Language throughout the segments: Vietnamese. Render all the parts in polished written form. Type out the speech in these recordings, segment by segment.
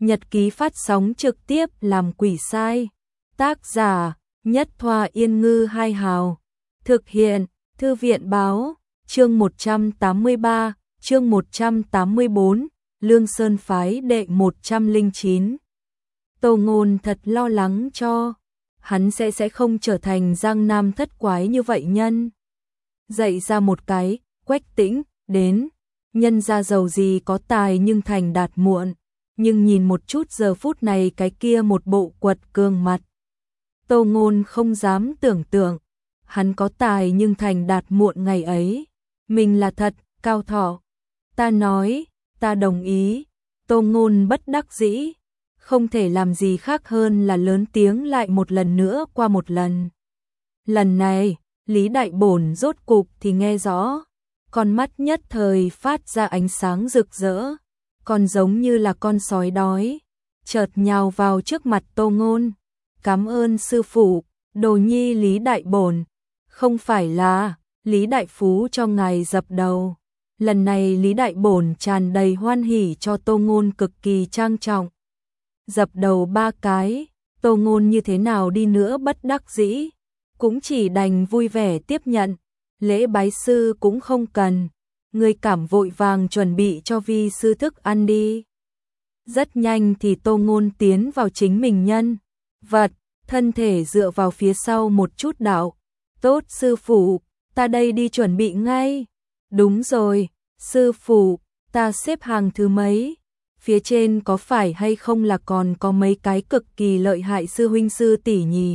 Nhật ký phát sóng trực tiếp làm quỷ sai. Tác giả Nhất Thoa Yên Ngư Hai Hào. Thực hiện Thư viện Báo. Chương 183, chương 184, Lương Sơn phái đệ 109. Tô Ngôn thật lo lắng cho hắn sẽ không trở thành Giang Nam thất quái như vậy nhân. Dậy ra một cái, Quách Tĩnh, đến, nhân ra giàu gì có tài nhưng thành đạt muộn, nhưng nhìn một chút giờ phút này cái kia một bộ quật cường mặt. Tô Ngôn không dám tưởng tượng, hắn có tài nhưng thành đạt muộn ngày ấy, mình là thật, Cao Thọ. Ta nói, ta đồng ý, Tô Ngôn bất đắc dĩ, không thể làm gì khác hơn là lớn tiếng lại một lần nữa qua một lần. Lần này, Lý Đại Bổn rốt cục thì nghe rõ, con mắt nhất thời phát ra ánh sáng rực rỡ, còn giống như là con sói đói, chợt nhào vào trước mặt Tô Ngôn. Cảm ơn sư phụ, đồ nhi Lý Đại Bổn, không phải là Lý Đại Phú cho ngài dập đầu. Lần này Lý Đại Bổn tràn đầy hoan hỉ cho Tô Ngôn cực kỳ trang trọng. Dập đầu 3 cái, Tô Ngôn như thế nào đi nữa bất đắc dĩ, cũng chỉ đành vui vẻ tiếp nhận, lễ bái sư cũng không cần, người cảm vội vàng chuẩn bị cho vi sư thức ăn đi. Rất nhanh thì Tô Ngôn tiến vào chính mình nhân vật, thân thể dựa vào phía sau một chút đạo. Tốt sư phụ, ta đây đi chuẩn bị ngay. Đúng rồi, sư phụ, ta xếp hàng thứ mấy? Phía trên có phải hay không là còn có mấy cái cực kỳ lợi hại sư huynh sư tỷ nhỉ?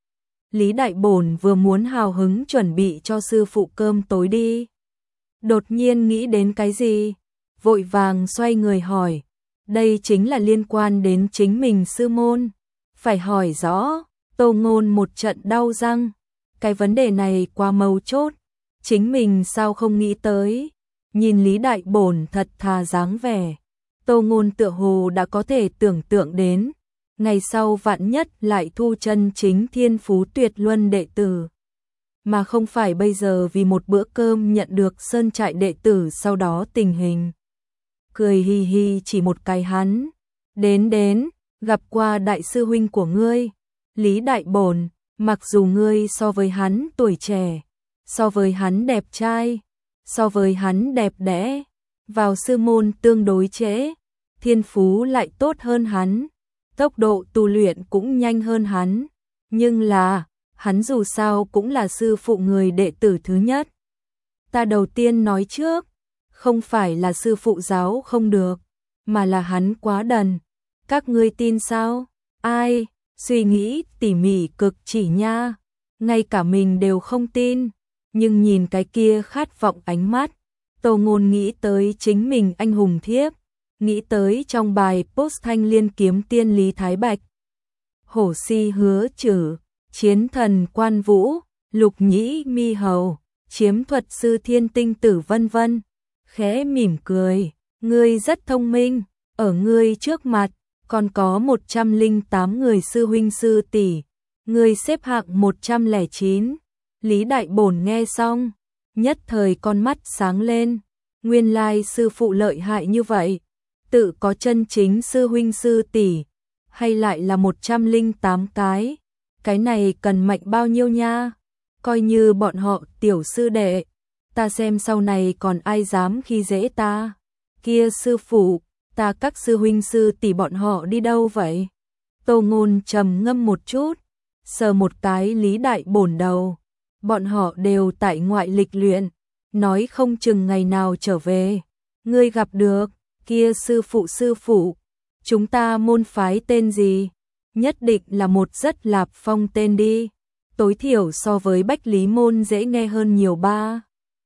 Lý Đại Bổn vừa muốn hào hứng chuẩn bị cho sư phụ cơm tối đi. Đột nhiên nghĩ đến cái gì? Vội vàng xoay người hỏi. Đây chính là liên quan đến chính mình sư môn. Phải hỏi rõ, Tô Ngôn một trận đau răng. Cái vấn đề này quá mấu chốt. Chính mình sao không nghĩ tới? Nhìn Lý Đại Bổn thật thà dáng vẻ. Tô Ngôn tựa hồ đã có thể tưởng tượng đến. Ngày sau vạn nhất lại thu chân chính thiên phú tuyệt luân đệ tử. Mà không phải bây giờ vì một bữa cơm nhận được sơn trại đệ tử sau đó tình hình. Cười hi hi chỉ một cái hắn. Đến, gặp qua đại sư huynh của ngươi, Lý Đại Bổn, mặc dù ngươi so với hắn tuổi trẻ, so với hắn đẹp trai, so với hắn đẹp đẽ, vào sư môn tương đối trễ, thiên phú lại tốt hơn hắn, tốc độ tu luyện cũng nhanh hơn hắn, nhưng là, hắn dù sao cũng là sư phụ người đệ tử thứ nhất. Ta đầu tiên nói trước, không phải là sư phụ giáo không được, mà là hắn quá đần. Các ngươi tin sao? Ai? Suy nghĩ tỉ mỉ cực chỉ nha. Ngay cả mình đều không tin. Nhưng nhìn cái kia khát vọng ánh mắt, Tô Ngôn nghĩ tới chính mình anh hùng thiếp, nghĩ tới trong bài post Thanh Liên kiếm tiên Lý Thái Bạch. Hổ si hứa chử, chiến thần quan vũ, lục nhĩ mi hầu, chiếm thuật sư thiên tinh tử vân vân. Khẽ mỉm cười, ngươi rất thông minh, ở ngươi trước mặt, còn có 108 người sư huynh sư tỷ, ngươi xếp hạng 109. Lý Đại Bổn nghe xong, nhất thời con mắt sáng lên, nguyên lai sư phụ lợi hại như vậy, tự có chân chính sư huynh sư tỷ, hay lại là 108 cái này cần mạnh bao nhiêu nha, coi như bọn họ tiểu sư đệ, ta xem sau này còn ai dám khi dễ ta, kia sư phụ, ta các sư huynh sư tỷ bọn họ đi đâu vậy? Tô Ngôn trầm ngâm một chút, sờ một cái Lý Đại Bổn đầu, bọn họ đều tại ngoại lịch luyện, nói không chừng ngày nào trở về, ngươi gặp được, kia sư phụ, chúng ta môn phái tên gì? Nhất định là một rất lạp phong tên đi, tối thiểu so với Bách Lý môn dễ nghe hơn nhiều ba.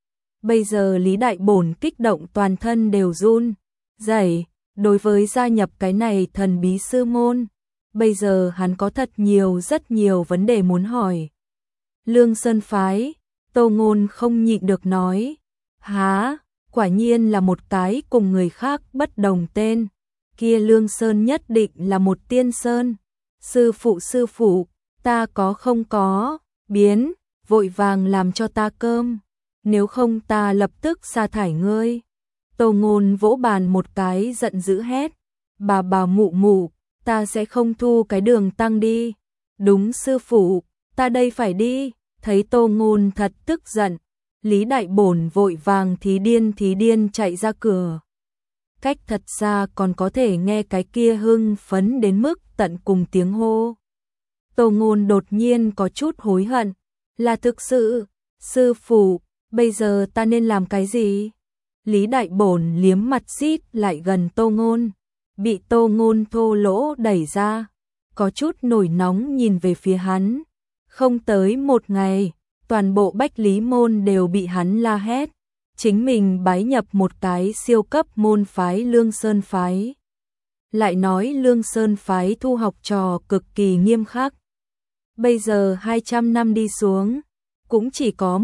Bây giờ Lý Đại Bổn kích động toàn thân đều run rẩy, đối với gia nhập cái này thần bí sư môn, bây giờ hắn có rất nhiều vấn đề muốn hỏi. Lương Sơn phái, Tô Ngôn không nhịn được nói, há, quả nhiên là một cái cùng người khác bất đồng tên, kia Lương Sơn nhất định là một tiên sơn. Sư phụ, ta có không có, biến, vội vàng làm cho ta cơm, nếu không ta lập tức sa thải ngươi. Tô Ngôn vỗ bàn một cái giận dữ hét, Bà mụ mụ, ta sẽ không thu cái đường tăng đi. Đúng sư phụ, ta đây phải đi. Thấy Tô Ngôn thật tức giận, Lý Đại Bổn vội vàng thí điên chạy ra cửa. Cách thật xa còn có thể nghe cái kia hưng phấn đến mức tận cùng tiếng hô. Tô Ngôn đột nhiên có chút hối hận, là thực sự, sư phụ, bây giờ ta nên làm cái gì? Lý Đại Bổn liếm mặt xít lại gần Tô Ngôn, bị Tô Ngôn thô lỗ đẩy ra, có chút nổi nóng nhìn về phía hắn. Không tới một ngày, toàn bộ Bách Lý môn đều bị hắn la hét, chính mình bái nhập một cái siêu cấp môn phái Lương Sơn phái. Lại nói Lương Sơn phái thu học trò cực kỳ nghiêm khắc. Bây giờ 200 năm đi xuống, cũng chỉ có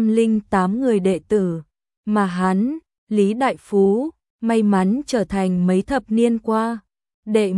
108 người đệ tử, mà hắn, Lý Đại Phú, may mắn trở thành mấy thập niên qua, đệ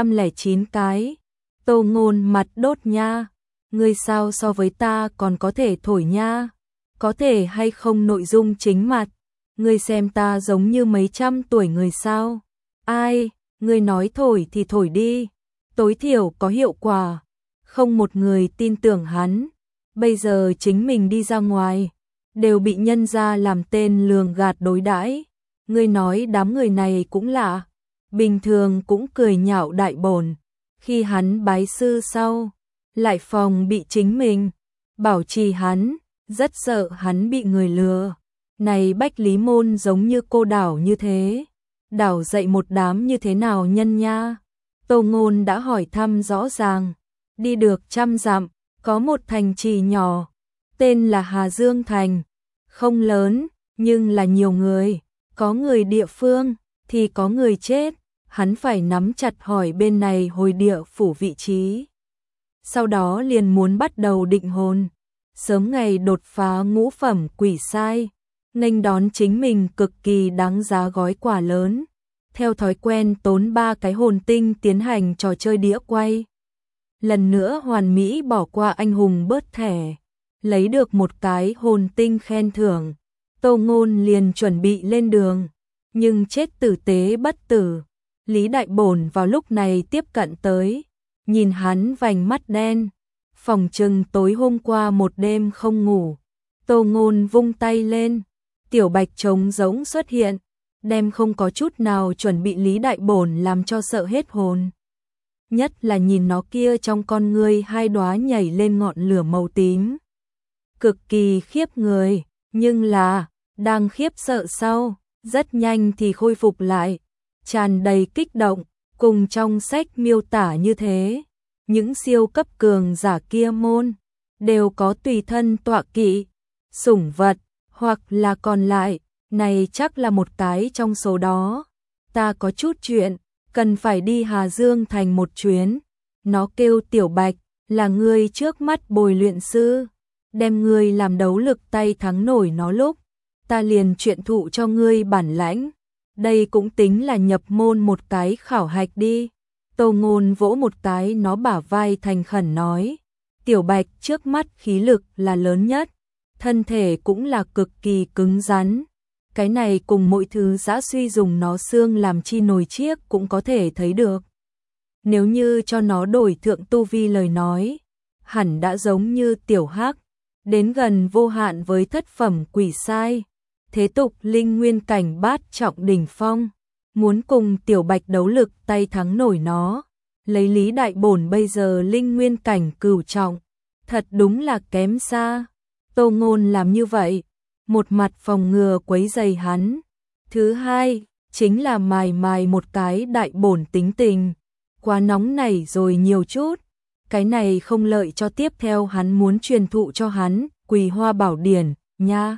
109 cái. Tô Ngôn mặt đốt nha, ngươi sao so với ta còn có thể thổi nha, có thể hay không nội dung chính mặt, ngươi xem ta giống như mấy trăm tuổi người sao, ai, ngươi nói thổi thì thổi đi, tối thiểu có hiệu quả. Không một người tin tưởng hắn, bây giờ chính mình đi ra ngoài, đều bị nhân gia làm tên lường gạt đối đãi. Ngươi nói đám người này cũng lạ, bình thường cũng cười nhạo Đại Bổn, khi hắn bái sư sau, lại phòng bị chính mình, bảo trì hắn, rất sợ hắn bị người lừa. Này Bách Lý môn giống như cô đảo như thế, đảo dậy một đám như thế nào nhân nha. Tô Ngôn đã hỏi thăm rõ ràng, đi được 100 dặm, có một thành trì nhỏ, tên là Hà Dương Thành, không lớn, nhưng là nhiều người, có người địa phương, thì có người chết, hắn phải nắm chặt hỏi bên này hồi địa phủ vị trí. Sau đó liền muốn bắt đầu định hồn, sớm ngày đột phá ngũ phẩm quỷ sai, nghênh đón chính mình cực kỳ đáng giá gói quà lớn. Theo thói quen tốn 3 cái hồn tinh tiến hành trò chơi đĩa quay. Lần nữa hoàn mỹ bỏ qua anh hùng bớt thẻ, lấy được một cái hồn tinh khen thưởng. Tô Ngôn liền chuẩn bị lên đường, nhưng chết tử tế bất tử. Lý Đại Bổn vào lúc này tiếp cận tới, nhìn hắn vành mắt đen, phỏng chừng tối hôm qua một đêm không ngủ. Tô Ngôn vung tay lên, tiểu bạch trống giống xuất hiện, đem không có chút nào chuẩn bị Lý Đại Bổn làm cho sợ hết hồn. Nhất là nhìn nó kia trong con ngươi 2 đóa nhảy lên ngọn lửa màu tím. Cực kỳ khiếp người, nhưng là, đang khiếp sợ sau, rất nhanh thì khôi phục lại, tràn đầy kích động, cùng trong sách miêu tả như thế. Những siêu cấp cường giả kia môn, đều có tùy thân tọa kỵ, sủng vật, hoặc là còn lại, này chắc là một cái trong số đó. Ta có chút chuyện, cần phải đi Hà Dương Thành một chuyến. Nó kêu Tiểu Bạch, là người trước mắt bồi luyện sư, đem ngươi làm đấu lực tay thắng nổi nó lúc, ta liền chuyện thụ cho ngươi bản lãnh. Đây cũng tính là nhập môn một cái khảo hạch đi. Tô Ngôn vỗ một cái nó bả vai thành khẩn nói, Tiểu Bạch trước mắt khí lực là lớn nhất, thân thể cũng là cực kỳ cứng rắn. Cái này cùng mọi thứ dã suy dùng nó xương làm chi nồi chiếc cũng có thể thấy được. Nếu như cho nó đổi thượng tu vi lời nói, hẳn đã giống như Tiểu Hắc, đến gần vô hạn với thất phẩm quỷ sai, thế tục linh nguyên cảnh bát trọng đỉnh phong, muốn cùng Tiểu Bạch đấu lực tay thắng nổi nó. Lấy Lý Đại Bổn bây giờ linh nguyên cảnh cửu trọng, thật đúng là kém xa. Tô Ngôn làm như vậy, một mặt phòng ngừa quấy rầy hắn, thứ hai chính là mài một cái Đại Bổn tính tình, quá nóng nảy rồi nhiều chút, cái này không lợi cho tiếp theo hắn muốn truyền thụ cho hắn Quỳ Hoa Bảo Điển nha.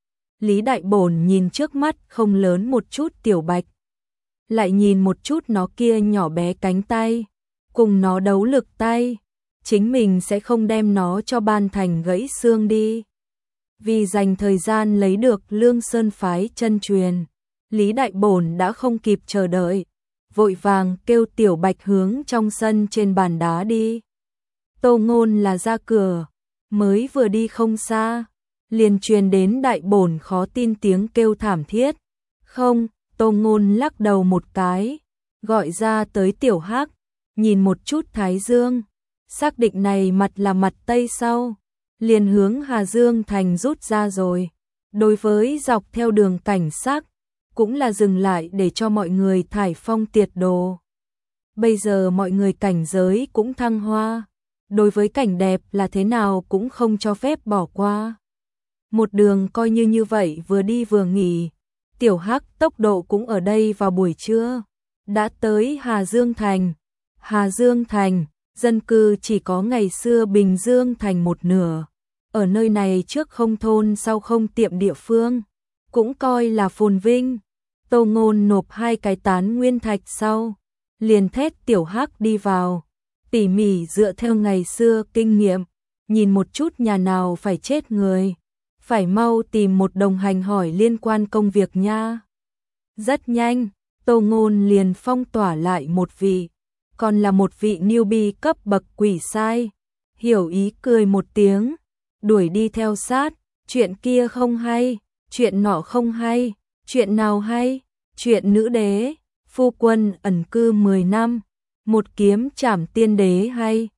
Lý Đại Bổn nhìn trước mắt không lớn một chút Tiểu Bạch, lại nhìn một chút nó kia nhỏ bé cánh tay, cùng nó đấu lực tay, chính mình sẽ không đem nó cho ban thành gãy xương đi. Vì dành thời gian lấy được Lương Sơn phái chân truyền, Lý Đại Bổn đã không kịp chờ đợi, vội vàng kêu Tiểu Bạch hướng trong sân trên bàn đá đi. Tô Ngôn là ra cửa, mới vừa đi không xa, liền truyền đến Đại Bổn khó tin tiếng kêu thảm thiết. Không, Tô Ngôn lắc đầu một cái, gọi ra tới Tiểu Hắc, nhìn một chút Thái Dương, xác định này mặt là mặt Tây sau, liền hướng Hà Dương thành rút ra rồi. Đối với dọc theo đường cảnh sắc, cũng là dừng lại để cho mọi người thải phong tiệt đồ. Bây giờ mọi người cảnh giới cũng thăng hoa, đối với cảnh đẹp là thế nào cũng không cho phép bỏ qua. Một đường coi như vậy vừa đi vừa nghỉ, Tiểu Hắc tốc độ cũng ở đây vào buổi trưa, đã tới Hà Dương Thành. Hà Dương Thành, dân cư chỉ có ngày xưa Bình Dương Thành một nửa, ở nơi này trước không thôn sau không tiệm địa phương, cũng coi là phồn vinh. Tô Ngôn nộp 2 cái tán nguyên thạch sau, liền thét Tiểu Hắc đi vào, tỉ mỉ dựa theo ngày xưa kinh nghiệm, nhìn một chút nhà nào phải chết người, phải mau tìm một đồng hành hỏi liên quan công việc nha. Rất nhanh, Tô Ngôn liền phong tỏa lại một vị, còn là một vị newbie cấp bậc quỷ sai. Hiểu Ý cười một tiếng, đuổi đi theo sát, chuyện kia không hay, chuyện nọ không hay, chuyện nào hay, chuyện nữ đế, phu quân ẩn cư 10 năm, một kiếm trảm tiên đế hay,